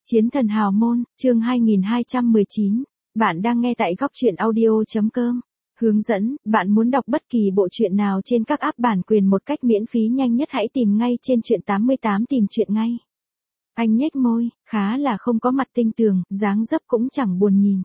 Chiến thần hào môn, chương 2219. Bạn đang nghe tại góc truyện audio.com. Hướng dẫn, bạn muốn đọc bất kỳ bộ truyện nào trên các app bản quyền một cách miễn phí nhanh nhất hãy tìm ngay trên truyện 88 tìm truyện ngay. Anh nhếch môi, khá là không có mặt tinh tường, dáng dấp cũng chẳng buồn nhìn.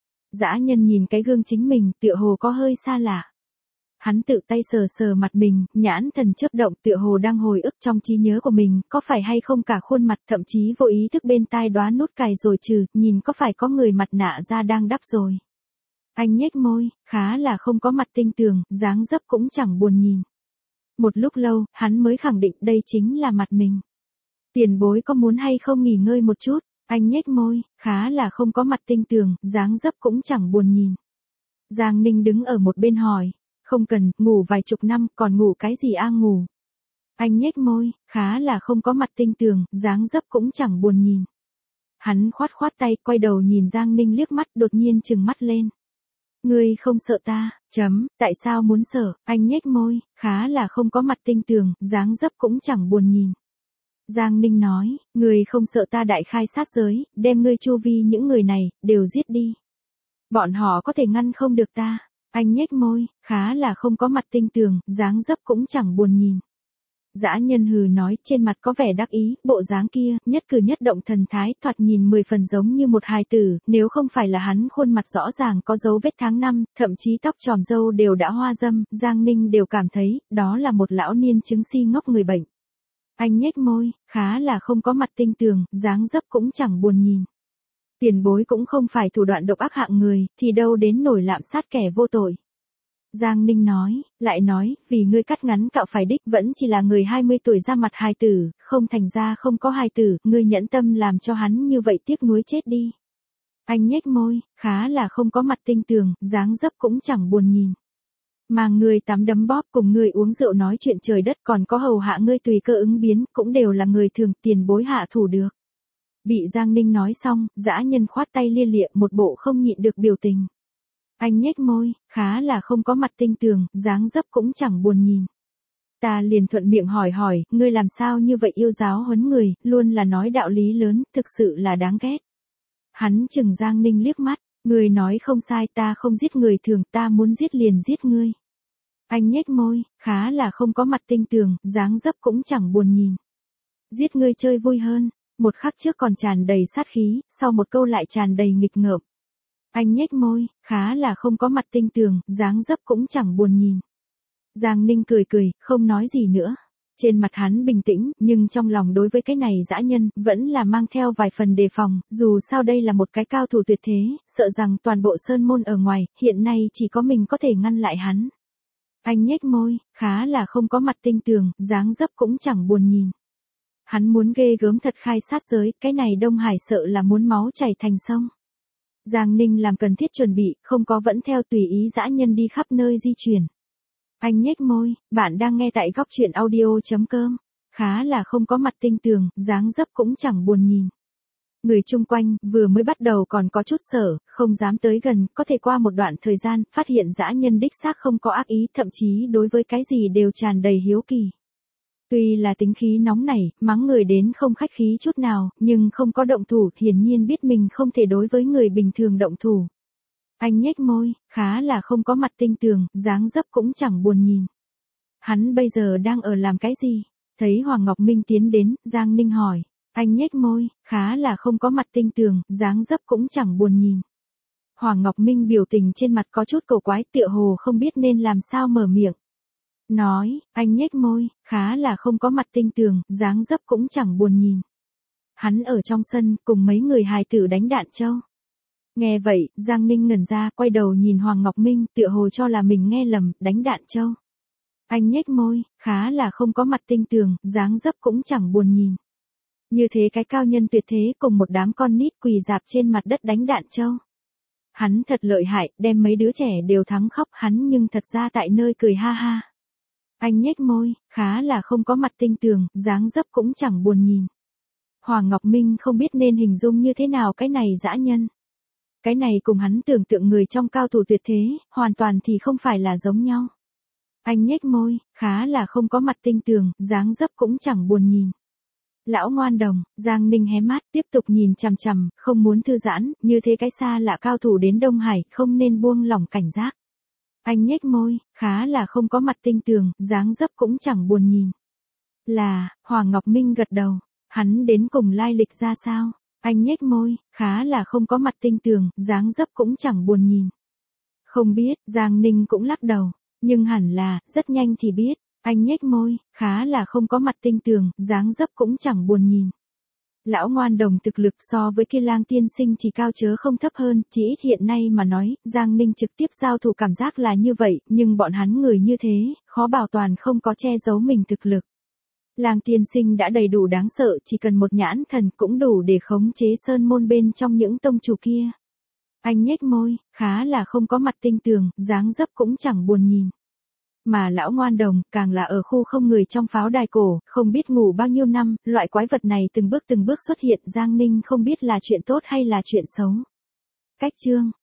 Dã nhân nhìn cái gương chính mình, tựa hồ có hơi xa lạ. Hắn tự tay sờ sờ mặt mình, nhãn thần chớp động tựa hồ đang hồi ức trong trí nhớ của mình, có phải hay không cả khuôn mặt, thậm chí vô ý thức bên tai đoán nút cài rồi trừ, nhìn có phải có người mặt nạ da đang đắp rồi. Anh nhếch môi, khá là không có mặt tinh tường, dáng dấp cũng chẳng buồn nhìn. Một lúc lâu, hắn mới khẳng định đây chính là mặt mình. Tiền bối có muốn hay không nghỉ ngơi một chút? Anh nhếch môi, khá là không có mặt tinh tường, dáng dấp cũng chẳng buồn nhìn. Giang Ninh đứng ở một bên hỏi. Không cần, ngủ vài chục năm, còn ngủ cái gì ngủ. Anh nhếch môi, khá là không có mặt tinh tường, dáng dấp cũng chẳng buồn nhìn. Hắn khoát khoát tay, quay đầu nhìn Giang Ninh liếc mắt, đột nhiên trừng mắt lên. Ngươi không sợ ta, tại sao muốn sợ, anh nhếch môi, khá là không có mặt tinh tường, dáng dấp cũng chẳng buồn nhìn. Giang Ninh nói, ngươi không sợ ta đại khai sát giới, đem ngươi chu vi những người này, đều giết đi. Bọn họ có thể ngăn không được ta. Anh nhếch môi, khá là không có mặt tinh tường, dáng dấp cũng chẳng buồn nhìn. Dã nhân hừ nói, trên mặt có vẻ đắc ý, bộ dáng kia, nhất cử nhất động thần thái, thoạt nhìn 10 phần giống như một hài tử, nếu không phải là hắn khuôn mặt rõ ràng có dấu vết tháng năm, thậm chí tóc tròm râu đều đã hoa râm, Giang Ninh đều cảm thấy, đó là một lão niên chứng si ngốc người bệnh. Anh nhếch môi, khá là không có mặt tinh tường, dáng dấp cũng chẳng buồn nhìn. Tiền bối cũng không phải thủ đoạn độc ác hạng người, thì đâu đến nổi lạm sát kẻ vô tội. Giang Ninh nói, lại nói, vì ngươi cắt ngắn cạo phải đích vẫn chỉ là người 20 tuổi ra mặt hài tử, không thành ra không có hài tử, ngươi nhẫn tâm làm cho hắn như vậy tiếc nuối chết đi. Anh nhếch môi, khá là không có mặt tinh tường, dáng dấp cũng chẳng buồn nhìn. Mà ngươi tắm đấm bóp cùng ngươi uống rượu nói chuyện trời đất còn có hầu hạ ngươi tùy cơ ứng biến, cũng đều là người thường tiền bối hạ thủ được. Bị Giang Ninh nói xong, dã nhân khoát tay lia lịa một bộ không nhịn được biểu tình. Anh nhếch môi, khá là không có mặt tinh tường, dáng dấp cũng chẳng buồn nhìn. Ta liền thuận miệng hỏi, ngươi làm sao như vậy yêu giáo huấn người, luôn là nói đạo lý lớn, thực sự là đáng ghét. Hắn chừng Giang Ninh liếc mắt, ngươi nói không sai, ta không giết người thường, ta muốn giết liền giết ngươi. Anh nhếch môi, khá là không có mặt tinh tường, dáng dấp cũng chẳng buồn nhìn. Giết ngươi chơi vui hơn. Một khắc trước còn tràn đầy sát khí, sau một câu lại tràn đầy nghịch ngợm. Anh nhếch môi, khá là không có mặt tinh tường, dáng dấp cũng chẳng buồn nhìn. Giang Ninh cười, không nói gì nữa. Trên mặt hắn bình tĩnh, nhưng trong lòng đối với cái này dã nhân, vẫn là mang theo vài phần đề phòng, dù sao đây là một cái cao thủ tuyệt thế, sợ rằng toàn bộ sơn môn ở ngoài, hiện nay chỉ có mình có thể ngăn lại hắn. Anh nhếch môi, khá là không có mặt tinh tường, dáng dấp cũng chẳng buồn nhìn. Hắn muốn ghê gớm thật khai sát giới, cái này Đông Hải sợ là muốn máu chảy thành sông. Giang Ninh làm cần thiết chuẩn bị, không có vẫn theo tùy ý dã nhân đi khắp nơi di chuyển. Anh nhếch môi, bạn đang nghe tại góc truyện audio.com. Khá là không có mặt tinh tường, dáng dấp cũng chẳng buồn nhìn. Người chung quanh, vừa mới bắt đầu còn có chút sợ, không dám tới gần, có thể qua một đoạn thời gian, phát hiện dã nhân đích xác không có ác ý, thậm chí đối với cái gì đều tràn đầy hiếu kỳ. Tuy là tính khí nóng nảy, mắng người đến không khách khí chút nào, nhưng không có động thủ, hiển nhiên biết mình không thể đối với người bình thường động thủ. Anh nhếch môi, khá là không có mặt tinh tường, dáng dấp cũng chẳng buồn nhìn. Hắn bây giờ đang ở làm cái gì? Thấy Hoàng Ngọc Minh tiến đến, Giang Ninh hỏi. Anh nhếch môi, khá là không có mặt tinh tường, dáng dấp cũng chẳng buồn nhìn. Hoàng Ngọc Minh biểu tình trên mặt có chút cổ quái, tựa hồ không biết nên làm sao mở miệng. Nói, anh nhếch môi, khá là không có mặt tinh tường, dáng dấp cũng chẳng buồn nhìn. Hắn ở trong sân, cùng mấy người hài tử đánh đạn châu. Nghe vậy, Giang Ninh ngẩn ra, quay đầu nhìn Hoàng Ngọc Minh, tựa hồ cho là mình nghe lầm, đánh đạn châu. Anh nhếch môi, khá là không có mặt tinh tường, dáng dấp cũng chẳng buồn nhìn. Như thế cái cao nhân tuyệt thế cùng một đám con nít quỳ rạp trên mặt đất đánh đạn châu. Hắn thật lợi hại, đem mấy đứa trẻ đều thắng khóc, hắn nhưng thật ra tại nơi cười ha ha. Anh nhếch môi, khá là không có mặt tinh tường, dáng dấp cũng chẳng buồn nhìn. Hoàng Ngọc Minh không biết nên hình dung như thế nào cái này dã nhân. Cái này cùng hắn tưởng tượng người trong cao thủ tuyệt thế, hoàn toàn thì không phải là giống nhau. Anh nhếch môi, khá là không có mặt tinh tường, dáng dấp cũng chẳng buồn nhìn. Lão ngoan đồng, Giang Ninh hé mắt, tiếp tục nhìn chằm chằm, không muốn thư giãn, như thế cái xa lạ cao thủ đến Đông Hải, không nên buông lỏng cảnh giác. Anh nhếch môi, khá là không có mặt tinh tường, dáng dấp cũng chẳng buồn nhìn. Là, Hoàng Ngọc Minh gật đầu, hắn đến cùng lai lịch ra sao? Anh nhếch môi, khá là không có mặt tinh tường, dáng dấp cũng chẳng buồn nhìn. Không biết, Giang Ninh cũng lắc đầu, nhưng hẳn là, rất nhanh thì biết. Anh nhếch môi, khá là không có mặt tinh tường, dáng dấp cũng chẳng buồn nhìn. Lão ngoan đồng thực lực so với kia Lang tiên sinh chỉ cao chớ không thấp hơn, chỉ ít hiện nay mà nói, Giang Ninh trực tiếp giao thủ cảm giác là như vậy, nhưng bọn hắn người như thế, khó bảo toàn không có che giấu mình thực lực. Lang tiên sinh đã đầy đủ đáng sợ, chỉ cần một nhãn thần cũng đủ để khống chế sơn môn bên trong những tông chủ kia. Anh nhếch môi, khá là không có mặt tinh tường, dáng dấp cũng chẳng buồn nhìn. Mà lão ngoan đồng, càng là ở khu không người trong pháo đài cổ, không biết ngủ bao nhiêu năm, loại quái vật này từng bước xuất hiện, Giang Ninh không biết là chuyện tốt hay là chuyện xấu. Cách chương